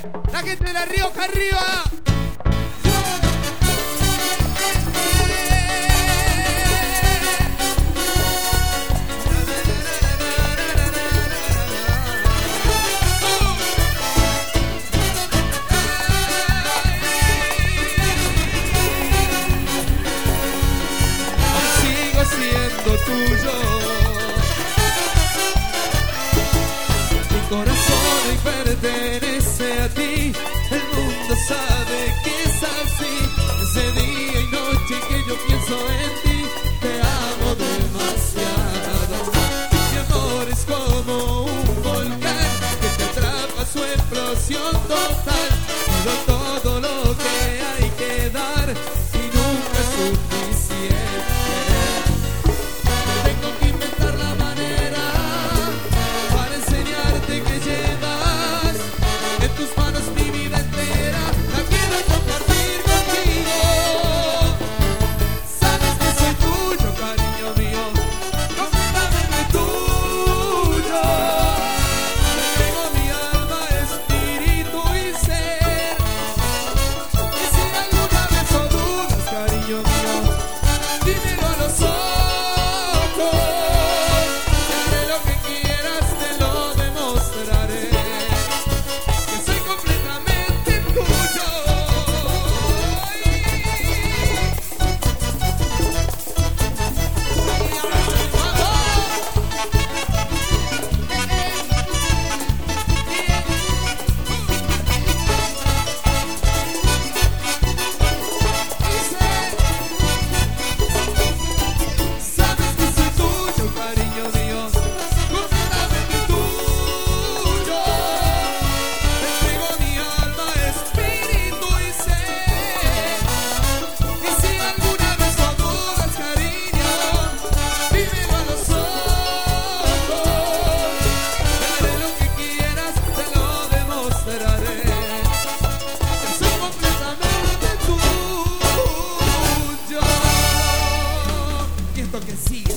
La gente de La Rioja arriba. Sigo siendo tuyo. Mi corazón hoy pertenece a ti. El mundo sabe que es así. Ese día y noche que yo pienso en ti, te amo demasiado. Mi amor es como un volcán que te atrapa su explosión total. Pero todo lo que hay que dar y nunca es suficiente. Tengo que inventar la manera para enseñarte que llevas en tus manos mi vida entera. La quiero compartir contigo. Sabes que soy tuyo, cariño mío, completamente tuyo. Te tengo mi alma, espíritu y ser. Y si alguna vez o dudas, cariño mío, dímelo a los ojos. Siempre lo que quieras te lo demostraré. Que soy completamente tuyo. Sabes que soy tuyo, cariño mío, completamente tuyo. Te entrego mi alma, espíritu y ser. Y si alguna vez o dudas, cariño, dímelo a los ojos. Te haré lo que quieras, te lo demostraré. Que soy completamente tuyo. Y esto que sigue.